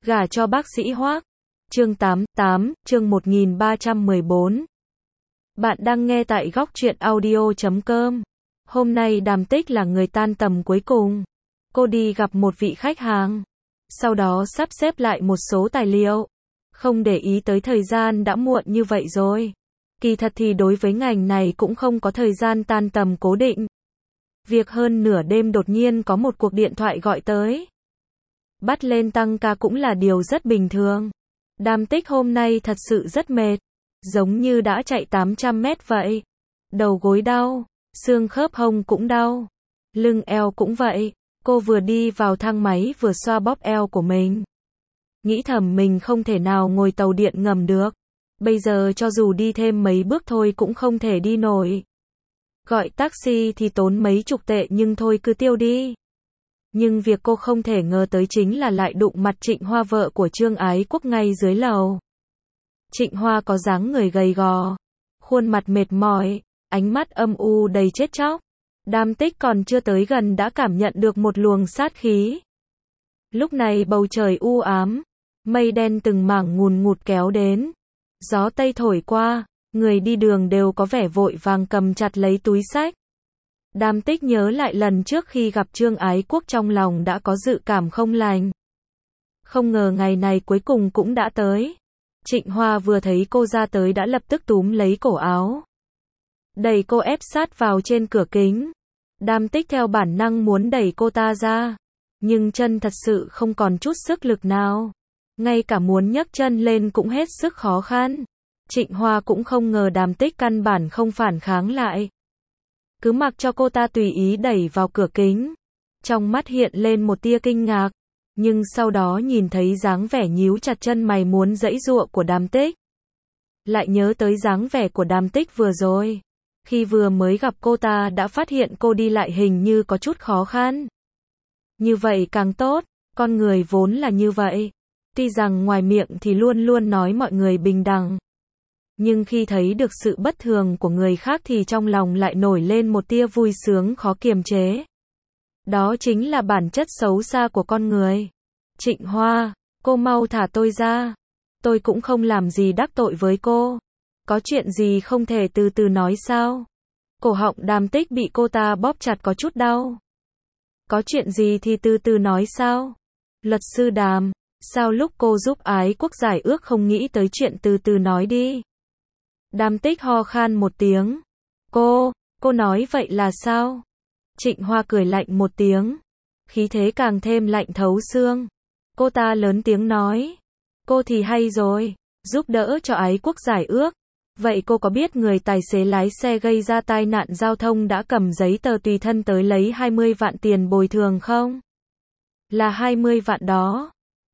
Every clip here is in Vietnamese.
Gả cho bác sĩ Hoác. Chương 88, chương 1314. Bạn đang nghe tại góc truyện audio.com. Hôm nay Đàm Tích là người tan tầm cuối cùng. Cô đi gặp một vị khách hàng. Sau đó sắp xếp lại một số tài liệu. Không để ý tới thời gian đã muộn như vậy rồi. Kỳ thật thì đối với ngành này cũng không có thời gian tan tầm cố định. Việc hơn nửa đêm đột nhiên có một cuộc điện thoại gọi tới. Bắt lên tăng ca cũng là điều rất bình thường. Đàm Tích hôm nay thật sự rất mệt. Giống như đã chạy 800 mét vậy. Đầu gối đau, xương khớp hông cũng đau. Lưng eo cũng vậy. Cô vừa đi vào thang máy vừa xoa bóp eo của mình. Nghĩ thầm mình không thể nào ngồi tàu điện ngầm được. Bây giờ cho dù đi thêm mấy bước thôi cũng không thể đi nổi. Gọi taxi thì tốn mấy chục tệ nhưng thôi cứ tiêu đi. Nhưng việc cô không thể ngờ tới chính là lại đụng mặt Trịnh Hoa, vợ của Trương Ái Quốc, ngay dưới lầu. Trịnh Hoa có dáng người gầy gò, khuôn mặt mệt mỏi, ánh mắt âm u đầy chết chóc. Đàm Tích còn chưa tới gần đã cảm nhận được một luồng sát khí. Lúc này bầu trời u ám, mây đen từng mảng ngùn ngụt kéo đến. Gió tây thổi qua, người đi đường đều có vẻ vội vàng cầm chặt lấy túi xách. Đàm Tích nhớ lại lần trước khi gặp Trương Ái Quốc, trong lòng đã có dự cảm không lành. Không ngờ ngày này cuối cùng cũng đã tới. Trịnh Hoa vừa thấy cô ra tới đã lập tức túm lấy cổ áo, đẩy cô ép sát vào trên cửa kính. Đàm Tích theo bản năng muốn đẩy cô ta ra, nhưng chân thật sự không còn chút sức lực nào. Ngay cả muốn nhấc chân lên cũng hết sức khó khăn. Trịnh Hoa cũng không ngờ Đàm Tích căn bản không phản kháng lại. Cứ mặc cho cô ta tùy ý đẩy vào cửa kính. Trong mắt hiện lên một tia kinh ngạc. Nhưng sau đó nhìn thấy dáng vẻ nhíu chặt chân mày muốn giãy giụa của Đàm Tích. Lại nhớ tới dáng vẻ của Đàm Tích vừa rồi. Khi vừa mới gặp cô ta đã phát hiện cô đi lại hình như có chút khó khăn. Như vậy càng tốt, con người vốn là như vậy. Tuy rằng ngoài miệng thì luôn luôn nói mọi người bình đẳng. Nhưng khi thấy được sự bất thường của người khác thì trong lòng lại nổi lên một tia vui sướng khó kiềm chế. Đó chính là bản chất xấu xa của con người. Trịnh Hoa, cô mau thả tôi ra. Tôi cũng không làm gì đắc tội với cô. Có chuyện gì không thể từ từ nói sao? Cổ họng Đàm Tích bị cô ta bóp chặt có chút đau. Có chuyện gì thì từ từ nói sao? Luật sư Đàm, sao lúc cô giúp Ái Quốc giải ước không nghĩ tới chuyện từ từ nói đi? Đàm Tích ho khan một tiếng. Cô nói vậy là sao? Trịnh Hoa cười lạnh một tiếng. Khí thế càng thêm lạnh thấu xương. Cô ta lớn tiếng nói. Cô thì hay rồi, giúp đỡ cho Ái Quốc giải ước. Vậy cô có biết người tài xế lái xe gây ra tai nạn giao thông đã cầm giấy tờ tùy thân tới lấy 20 vạn tiền bồi thường không? Là 20 vạn đó.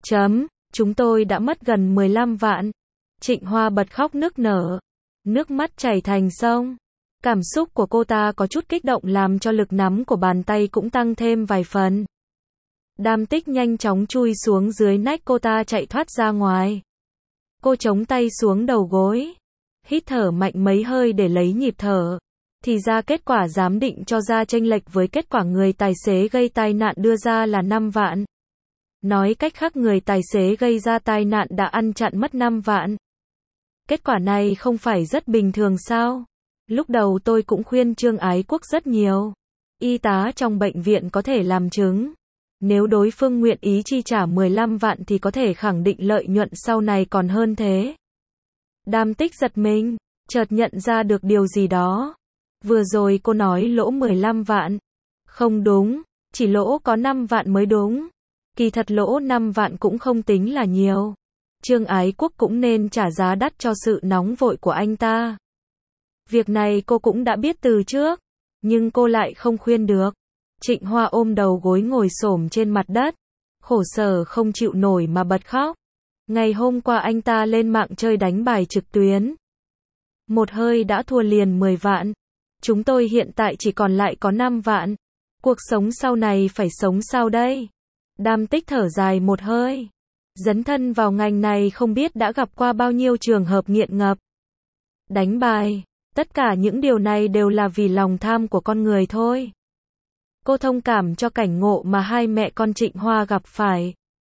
Chúng tôi đã mất gần 15 vạn. Trịnh Hoa bật khóc nức nở. Nước mắt chảy thành sông. Cảm xúc của cô ta có chút kích động làm cho lực nắm của bàn tay cũng tăng thêm vài phần. Đàm Tích nhanh chóng chui xuống dưới nách cô ta chạy thoát ra ngoài. Cô chống tay xuống đầu gối. Hít thở mạnh mấy hơi để lấy nhịp thở. Thì ra kết quả giám định cho ra chênh lệch với kết quả người tài xế gây tai nạn đưa ra là 5 vạn. Nói cách khác người tài xế gây ra tai nạn đã ăn chặn mất 5 vạn. Kết quả này không phải rất bình thường sao? Lúc đầu tôi cũng khuyên Trương Ái Quốc rất nhiều. Y tá trong bệnh viện có thể làm chứng. Nếu đối phương nguyện ý chi trả 15 vạn thì có thể khẳng định lợi nhuận sau này còn hơn thế. Đàm Tích giật mình, chợt nhận ra được điều gì đó. Vừa rồi cô nói lỗ 15 vạn. Không đúng, chỉ lỗ có 5 vạn mới đúng. Kỳ thật lỗ 5 vạn cũng không tính là nhiều. Trương Ái Quốc cũng nên trả giá đắt cho sự nóng vội của anh ta. Việc này cô cũng đã biết từ trước, nhưng cô lại không khuyên được. Trịnh Hoa ôm đầu gối ngồi xổm trên mặt đất, khổ sở không chịu nổi mà bật khóc. Ngày hôm qua anh ta lên mạng chơi đánh bài trực tuyến. Một hơi đã thua liền 10 vạn. Chúng tôi hiện tại chỉ còn lại có 5 vạn. Cuộc sống sau này phải sống sao đây? Đàm Tích thở dài một hơi. Dấn thân vào ngành này không biết đã gặp qua bao nhiêu trường hợp nghiện ngập. Đánh bài, tất cả những điều này đều là vì lòng tham của con người thôi. Cô thông cảm cho cảnh ngộ mà hai mẹ con Trịnh Hoa gặp phải.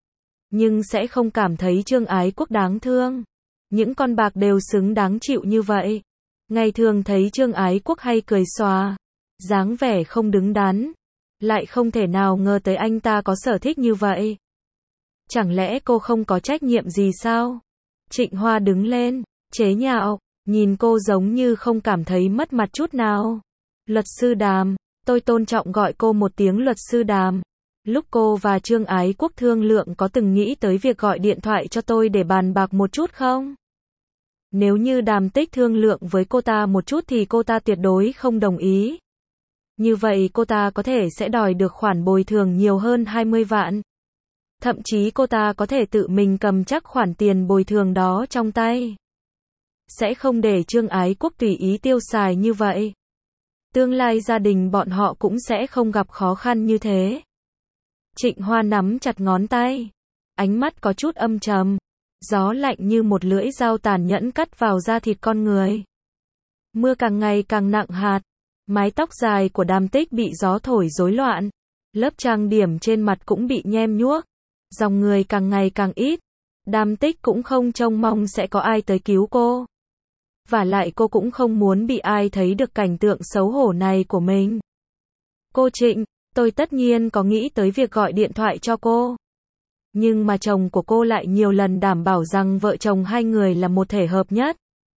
nhưng sẽ không cảm thấy Trương Ái Quốc đáng thương. Những con bạc đều xứng đáng chịu như vậy. Ngày thường thấy Trương Ái Quốc hay cười xòa, dáng vẻ không đứng đắn, lại không thể nào ngờ tới anh ta có sở thích như vậy. Chẳng lẽ cô không có trách nhiệm gì sao? Trịnh Hoa đứng lên, chế nhạo, nhìn cô giống như không cảm thấy mất mặt chút nào. Luật sư Đàm, tôi tôn trọng gọi cô một tiếng luật sư Đàm. Lúc cô và Trương Ái Quốc thương lượng có từng nghĩ tới việc gọi điện thoại cho tôi để bàn bạc một chút không? Nếu như Đàm Tích thương lượng với cô ta một chút thì cô ta tuyệt đối không đồng ý. Như vậy cô ta có thể sẽ đòi được khoản bồi thường nhiều hơn 20 vạn. Thậm chí cô ta có thể tự mình cầm chắc khoản tiền bồi thường đó trong tay. Sẽ không để Trương Ái Quốc tùy ý tiêu xài như vậy. Tương lai gia đình bọn họ cũng sẽ không gặp khó khăn như thế. Trịnh Hoa nắm chặt ngón tay, ánh mắt có chút âm trầm, gió lạnh như một lưỡi dao tàn nhẫn cắt vào da thịt con người. Mưa càng ngày càng nặng hạt, mái tóc dài của Đàm Tích bị gió thổi rối loạn, lớp trang điểm trên mặt cũng bị nhem nhuốc, dòng người càng ngày càng ít. Đàm Tích cũng không trông mong sẽ có ai tới cứu cô. Vả lại cô cũng không muốn bị ai thấy được cảnh tượng xấu hổ này của mình. Cô Trịnh, tôi tất nhiên có nghĩ tới việc gọi điện thoại cho cô. Nhưng mà chồng của cô lại nhiều lần đảm bảo rằng vợ chồng hai người là một thể hợp nhất.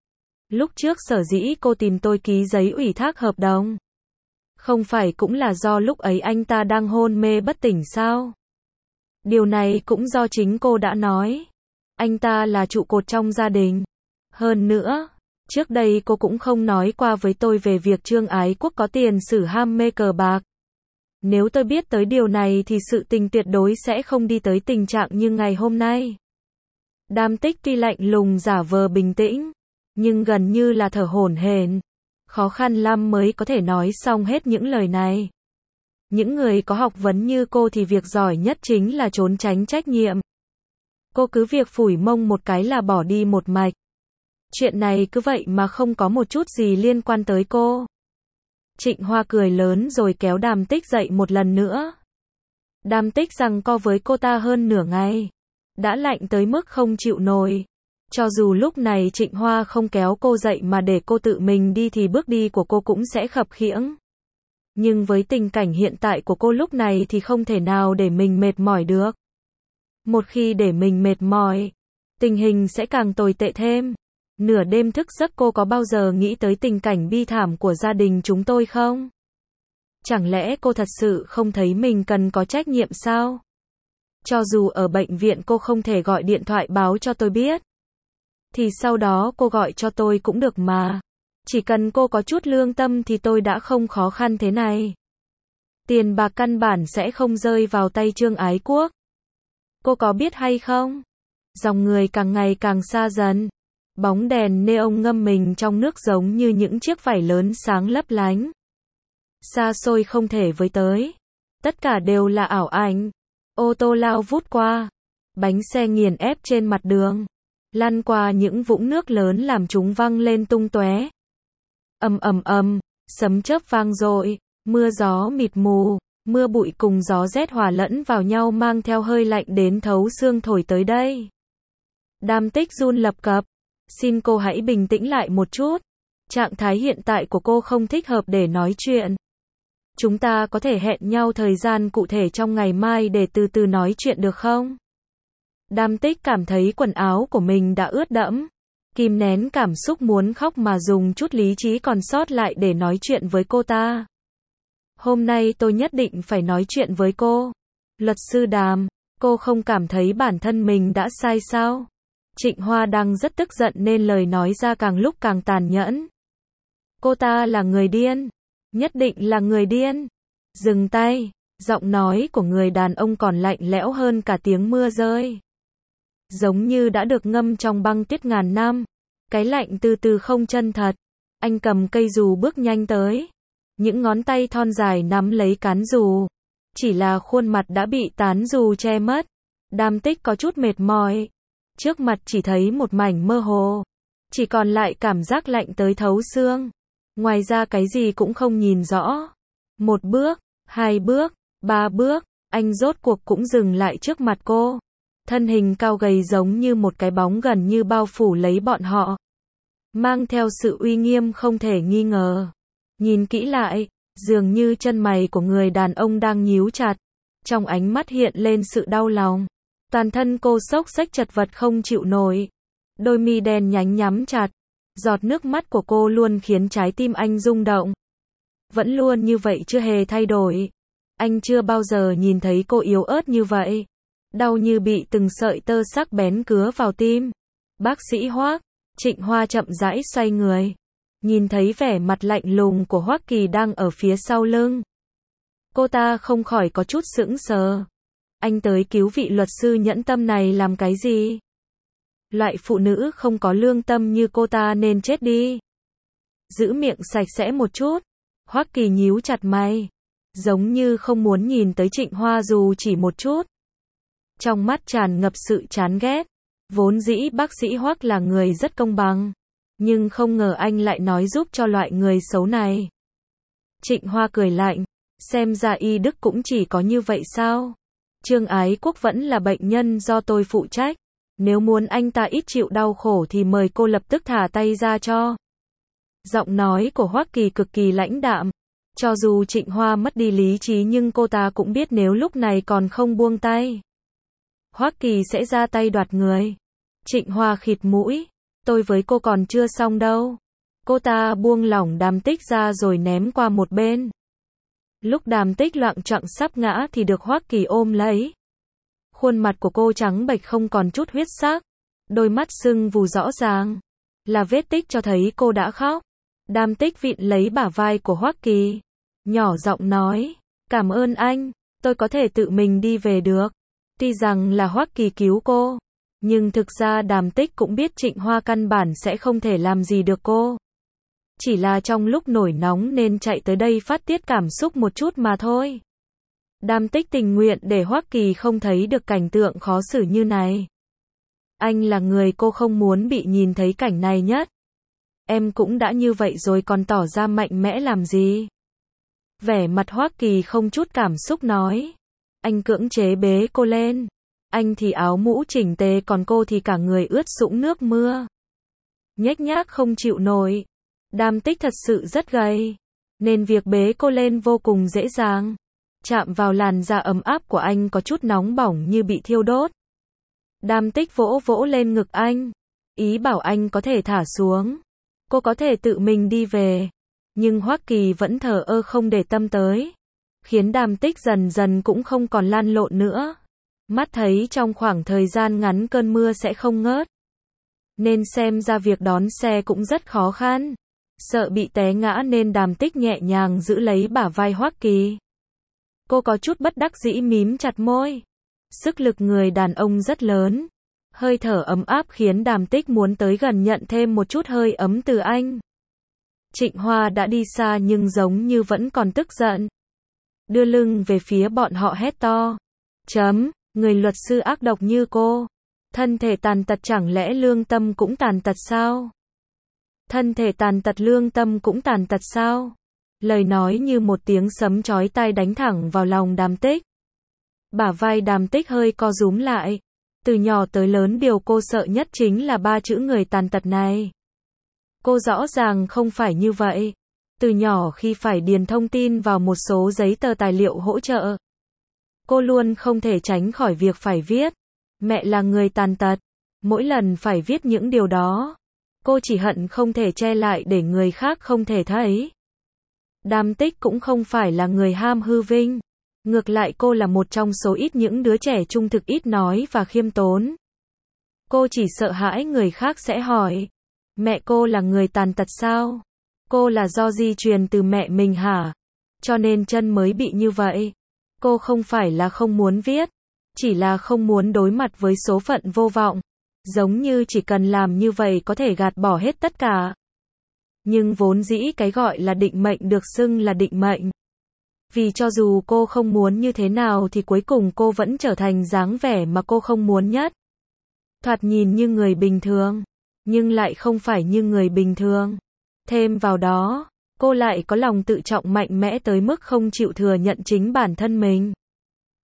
Lúc trước sở dĩ cô tìm tôi ký giấy ủy thác hợp đồng. Không phải cũng là do lúc ấy anh ta đang hôn mê bất tỉnh sao? Điều này cũng do chính cô đã nói. Anh ta là trụ cột trong gia đình. Hơn nữa, trước đây cô cũng không nói qua với tôi về việc Trương Ái Quốc có tiền sử ham mê cờ bạc. Nếu tôi biết tới điều này thì sự tình tuyệt đối sẽ không đi tới tình trạng như ngày hôm nay. Đàm Tích tuy lạnh lùng giả vờ bình tĩnh, nhưng gần như là thở hổn hển. Khó khăn lắm mới có thể nói xong hết những lời này. Những người có học vấn như cô thì việc giỏi nhất chính là trốn tránh trách nhiệm. Cô cứ việc phủi mông một cái là bỏ đi một mạch. Chuyện này cứ vậy mà không có một chút gì liên quan tới cô. Trịnh Hoa cười lớn rồi kéo Đàm Tích dậy một lần nữa. Đàm Tích giằng co với cô ta hơn nửa ngày. Đã lạnh tới mức không chịu nổi. Cho dù lúc này Trịnh Hoa không kéo cô dậy mà để cô tự mình đi thì bước đi của cô cũng sẽ khập khiễng. Nhưng với tình cảnh hiện tại của cô lúc này thì không thể nào để mình mệt mỏi được. Một khi để mình mệt mỏi, tình hình sẽ càng tồi tệ thêm. Nửa đêm thức giấc cô có bao giờ nghĩ tới tình cảnh bi thảm của gia đình chúng tôi không? Chẳng lẽ cô thật sự không thấy mình cần có trách nhiệm sao? Cho dù ở bệnh viện cô không thể gọi điện thoại báo cho tôi biết, thì sau đó cô gọi cho tôi cũng được mà. Chỉ cần cô có chút lương tâm thì tôi đã không khó khăn thế này. Tiền bạc căn bản sẽ không rơi vào tay Trương Ái Quốc. Cô có biết hay không? Dòng người càng ngày càng xa dần. Bóng đèn neon ngâm mình trong nước giống như những chiếc vảy lớn sáng lấp lánh. Xa xôi không thể với tới. Tất cả đều là ảo ảnh. Ô tô lao vút qua. Bánh xe nghiền ép trên mặt đường. Lăn qua những vũng nước lớn làm chúng văng lên tung tóe. Ầm ầm ầm, sấm chớp vang dội, mưa gió mịt mù, mưa bụi cùng gió rét hòa lẫn vào nhau mang theo hơi lạnh đến thấu xương thổi tới đây. Đàm Tích run lập cập. Xin cô hãy bình tĩnh lại một chút. Trạng thái hiện tại của cô không thích hợp để nói chuyện. Chúng ta có thể hẹn nhau thời gian cụ thể trong ngày mai để từ từ nói chuyện được không? Đàm Tích cảm thấy quần áo của mình đã ướt đẫm. Kìm nén cảm xúc muốn khóc mà dùng chút lý trí còn sót lại để nói chuyện với cô ta. Hôm nay tôi nhất định phải nói chuyện với cô. Luật sư Đàm, cô không cảm thấy bản thân mình đã sai sao? Trịnh Hoa đang rất tức giận nên lời nói ra càng lúc càng tàn nhẫn. Cô ta là người điên. Nhất định là người điên. Dừng tay. Giọng nói của người đàn ông còn lạnh lẽo hơn cả tiếng mưa rơi. Giống như đã được ngâm trong băng tuyết ngàn năm. Cái lạnh từ từ không chân thật. Anh cầm cây dù bước nhanh tới. Những ngón tay thon dài nắm lấy cán dù. Chỉ là khuôn mặt đã bị tán dù che mất. Đàm Tích có chút mệt mỏi. Trước mặt chỉ thấy một mảnh mơ hồ. Chỉ còn lại cảm giác lạnh tới thấu xương. Ngoài ra cái gì cũng không nhìn rõ. Một bước, hai bước, ba bước, anh rốt cuộc cũng dừng lại trước mặt cô. Thân hình cao gầy giống như một cái bóng gần như bao phủ lấy bọn họ. Mang theo sự uy nghiêm không thể nghi ngờ. Nhìn kỹ lại, dường như chân mày của người đàn ông đang nhíu chặt. Trong ánh mắt hiện lên sự đau lòng. Toàn thân cô xốc xếch chật vật không chịu nổi. Đôi mi đen nhánh nhắm chặt. Giọt nước mắt của cô luôn khiến trái tim anh rung động. Vẫn luôn như vậy chưa hề thay đổi. Anh chưa bao giờ nhìn thấy cô yếu ớt như vậy. Đau như bị từng sợi tơ sắc bén cứa vào tim. Bác sĩ Hoắc. Trịnh Hoa chậm rãi xoay người. Nhìn thấy vẻ mặt lạnh lùng của Hoắc Kỳ đang ở phía sau lưng. Cô ta không khỏi có chút sững sờ. Anh tới cứu vị luật sư nhẫn tâm này làm cái gì? Loại phụ nữ không có lương tâm như cô ta nên chết đi. Giữ miệng sạch sẽ một chút. Hoắc Kỳ nhíu chặt mày. Giống như không muốn nhìn tới Trịnh Hoa dù chỉ một chút. Trong mắt tràn ngập sự chán ghét. Vốn dĩ bác sĩ Hoắc là người rất công bằng. Nhưng không ngờ anh lại nói giúp cho loại người xấu này. Trịnh Hoa cười lạnh. Xem ra y đức cũng chỉ có như vậy sao? Trương Ái Quốc vẫn là bệnh nhân do tôi phụ trách. Nếu muốn anh ta ít chịu đau khổ thì mời cô lập tức thả tay ra cho. Giọng nói của Hoắc Kỳ cực kỳ lãnh đạm. Cho dù Trịnh Hoa mất đi lý trí nhưng cô ta cũng biết nếu lúc này còn không buông tay, Hoắc Kỳ sẽ ra tay đoạt người. Trịnh Hoa khịt mũi. Tôi với cô còn chưa xong đâu. Cô ta buông lỏng Đàm Tích ra rồi ném qua một bên. Lúc Đàm Tích loạng choạng sắp ngã thì được Hoắc Kỳ ôm lấy. Khuôn mặt của cô trắng bệch không còn chút huyết sắc. Đôi mắt sưng vù rõ ràng. Là vết tích cho thấy cô đã khóc. Đàm Tích vịn lấy bả vai của Hoắc Kỳ. Nhỏ giọng nói. Cảm ơn anh. Tôi có thể tự mình đi về được. Tuy rằng là Hoắc Kỳ cứu cô. Nhưng thực ra Đàm Tích cũng biết Trịnh Hoa căn bản sẽ không thể làm gì được cô. Chỉ là trong lúc nổi nóng nên chạy tới đây phát tiết cảm xúc một chút mà thôi. Đàm Tích tình nguyện để Hoắc Kỳ không thấy được cảnh tượng khó xử như này. Anh là người cô không muốn bị nhìn thấy cảnh này nhất. Em cũng đã như vậy rồi còn tỏ ra mạnh mẽ làm gì? Vẻ mặt Hoắc Kỳ không chút cảm xúc nói. Anh cưỡng chế bế cô lên. Anh thì áo mũ chỉnh tề còn cô thì cả người ướt sũng nước mưa. Nhếch nhác không chịu nổi. Đàm Tích thật sự rất gầy. Nên việc bế cô lên vô cùng dễ dàng. Chạm vào làn da ấm áp của anh có chút nóng bỏng như bị thiêu đốt. Đàm Tích vỗ vỗ lên ngực anh. Ý bảo anh có thể thả xuống. Cô có thể tự mình đi về. Nhưng Hoắc Kỳ vẫn thờ ơ không để tâm tới. Khiến Đàm Tích dần dần cũng không còn lăn lộn nữa. Mắt thấy trong khoảng thời gian ngắn cơn mưa sẽ không ngớt. Nên xem ra việc đón xe cũng rất khó khăn. Sợ bị té ngã nên Đàm Tích nhẹ nhàng giữ lấy bả vai Hoắc Kỳ. Cô có chút bất đắc dĩ mím chặt môi. Sức lực người đàn ông rất lớn. Hơi thở ấm áp khiến Đàm Tích muốn tới gần nhận thêm một chút hơi ấm từ anh. Trịnh Hoa đã đi xa nhưng giống như vẫn còn tức giận. Đưa lưng về phía bọn họ hét to. Người luật sư ác độc như cô. Thân thể tàn tật chẳng lẽ lương tâm cũng tàn tật sao? Thân thể tàn tật lương tâm cũng tàn tật sao? Lời nói như một tiếng sấm chói tai đánh thẳng vào lòng Đàm Tích. Bả vai Đàm Tích hơi co rúm lại. Từ nhỏ tới lớn điều cô sợ nhất chính là ba chữ người tàn tật này. Cô rõ ràng không phải như vậy. Từ nhỏ khi phải điền thông tin vào một số giấy tờ tài liệu hỗ trợ, cô luôn không thể tránh khỏi việc phải viết. Mẹ là người tàn tật. Mỗi lần phải viết những điều đó, cô chỉ hận không thể che lại để người khác không thể thấy. Đàm Tích cũng không phải là người ham hư vinh. Ngược lại cô là một trong số ít những đứa trẻ trung thực ít nói và khiêm tốn. Cô chỉ sợ hãi người khác sẽ hỏi. Mẹ cô là người tàn tật sao? Cô là do di truyền từ mẹ mình hả? Cho nên chân mới bị như vậy. Cô không phải là không muốn viết. Chỉ là không muốn đối mặt với số phận vô vọng. Giống như chỉ cần làm như vậy có thể gạt bỏ hết tất cả. Nhưng vốn dĩ cái gọi là định mệnh được xưng là định mệnh. Vì cho dù cô không muốn như thế nào thì cuối cùng cô vẫn trở thành dáng vẻ mà cô không muốn nhất. Thoạt nhìn như người bình thường, nhưng lại không phải như người bình thường. Thêm vào đó, cô lại có lòng tự trọng mạnh mẽ tới mức không chịu thừa nhận chính bản thân mình.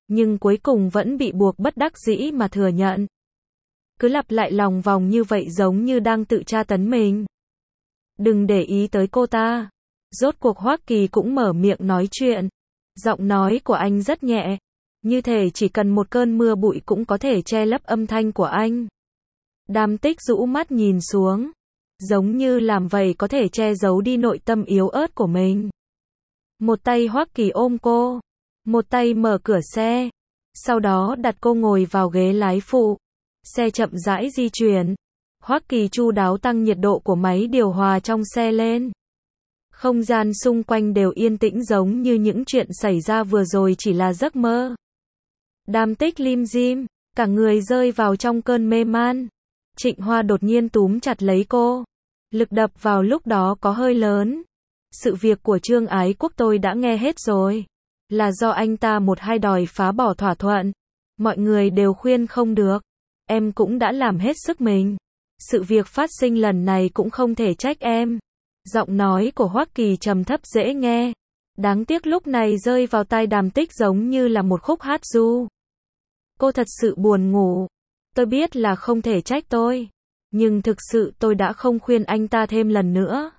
nhưng cuối cùng vẫn bị buộc bất đắc dĩ mà thừa nhận. Cứ lặp lại lòng vòng như vậy giống như đang tự tra tấn mình. Đừng để ý tới cô ta. Rốt cuộc Hoắc Kỳ cũng mở miệng nói chuyện. Giọng nói của anh rất nhẹ, như thể chỉ cần một cơn mưa bụi cũng có thể che lấp âm thanh của anh. Đàm Tích rũ mắt nhìn xuống, giống như làm vậy có thể che giấu đi nội tâm yếu ớt của mình. Một tay Hoắc Kỳ ôm cô, một tay mở cửa xe, sau đó đặt cô ngồi vào ghế lái phụ. Xe chậm rãi di chuyển. Hoắc Kỳ chu đáo tăng nhiệt độ của máy điều hòa trong xe lên. Không gian xung quanh đều yên tĩnh giống như những chuyện xảy ra vừa rồi chỉ là giấc mơ. Đàm Tích lim dim, cả người rơi vào trong cơn mê man. Trịnh Hoa đột nhiên túm chặt lấy cô. Lực đập vào lúc đó có hơi lớn. Sự việc của Trương Ái Quốc tôi đã nghe hết rồi. Là do anh ta một hai đòi phá bỏ thỏa thuận. Mọi người đều khuyên không được. Em cũng đã làm hết sức mình. Sự việc phát sinh lần này cũng không thể trách em. Giọng nói của Hoắc Kỳ trầm thấp dễ nghe. Đáng tiếc lúc này rơi vào tai Đàm Tích giống như là một khúc hát ru. Cô thật sự buồn ngủ. Tôi biết là không thể trách tôi. Nhưng thực sự tôi đã không khuyên anh ta thêm lần nữa.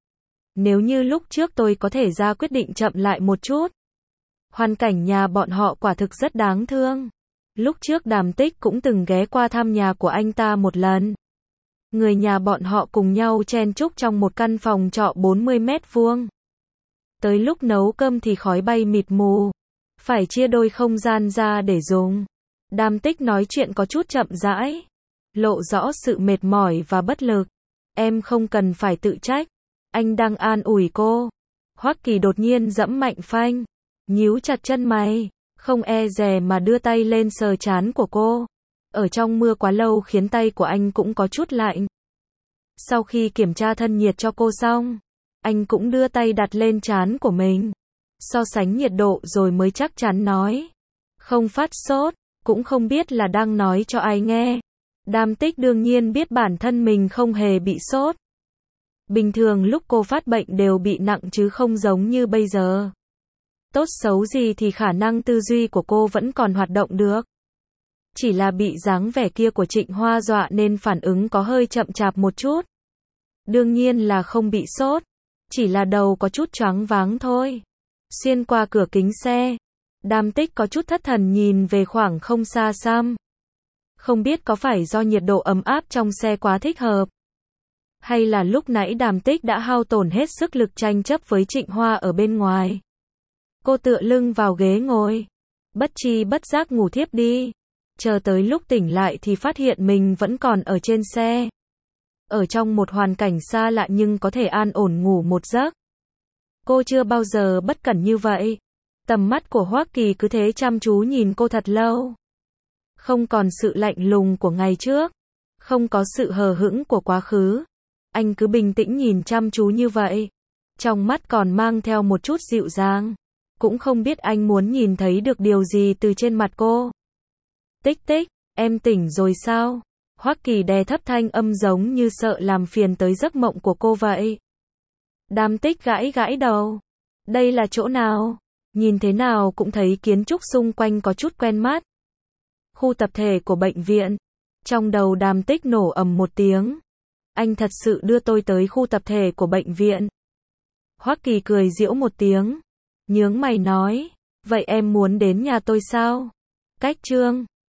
Nếu như lúc trước tôi có thể ra quyết định chậm lại một chút. Hoàn cảnh nhà bọn họ quả thực rất đáng thương. Lúc trước Đàm Tích cũng từng ghé qua thăm nhà của anh ta một lần. Người nhà bọn họ cùng nhau chen chúc trong một căn phòng trọ 40 mét vuông. Tới lúc nấu cơm thì khói bay mịt mù. Phải chia đôi không gian ra để dùng. Đàm Tích nói chuyện có chút chậm rãi. Lộ rõ sự mệt mỏi và bất lực. Em không cần phải tự trách. Anh đang an ủi cô. Hoắc Kỳ đột nhiên giẫm mạnh phanh. Nhíu chặt chân mày. Không e dè mà đưa tay lên sờ trán của cô. Ở trong mưa quá lâu khiến tay của anh cũng có chút lạnh. Sau khi kiểm tra thân nhiệt cho cô xong, anh cũng đưa tay đặt lên trán của mình. So sánh nhiệt độ rồi mới chắc chắn nói. Không phát sốt, cũng không biết là đang nói cho ai nghe. Đàm Tích đương nhiên biết bản thân mình không hề bị sốt. Bình thường lúc cô phát bệnh đều bị nặng chứ không giống như bây giờ. Tốt xấu gì thì khả năng tư duy của cô vẫn còn hoạt động được. Chỉ là bị dáng vẻ kia của Trịnh Hoa dọa nên phản ứng có hơi chậm chạp một chút. Đương nhiên là không bị sốt, chỉ là đầu có chút choáng váng thôi. Xuyên qua cửa kính xe, Đàm Tích có chút thất thần nhìn về khoảng không xa xăm. Không biết có phải do nhiệt độ ấm áp trong xe quá thích hợp, hay là lúc nãy Đàm Tích đã hao tổn hết sức lực tranh chấp với Trịnh Hoa ở bên ngoài. Cô tựa lưng vào ghế ngồi, bất tri bất giác ngủ thiếp đi. Chờ tới lúc tỉnh lại thì phát hiện mình vẫn còn ở trên xe. Ở trong một hoàn cảnh xa lạ nhưng có thể an ổn ngủ một giấc. Cô chưa bao giờ bất cẩn như vậy. Tầm mắt của Hoắc Kỳ cứ thế chăm chú nhìn cô thật lâu. Không còn sự lạnh lùng của ngày trước. Không có sự hờ hững của quá khứ. Anh cứ bình tĩnh nhìn chăm chú như vậy. Trong mắt còn mang theo một chút dịu dàng. Cũng không biết anh muốn nhìn thấy được điều gì từ trên mặt cô. Tích tích, em tỉnh rồi sao? Hoắc Kỳ đè thấp thanh âm giống như sợ làm phiền tới giấc mộng của cô vậy. Đàm Tích gãi gãi đầu. Đây là chỗ nào? Nhìn thế nào cũng thấy kiến trúc xung quanh có chút quen mắt. Khu tập thể của bệnh viện. Trong đầu Đàm Tích nổ ầm một tiếng. Anh thật sự đưa tôi tới khu tập thể của bệnh viện. Hoắc Kỳ cười giễu một tiếng. Nhướng mày nói. Vậy em muốn đến nhà tôi sao? Cách Trương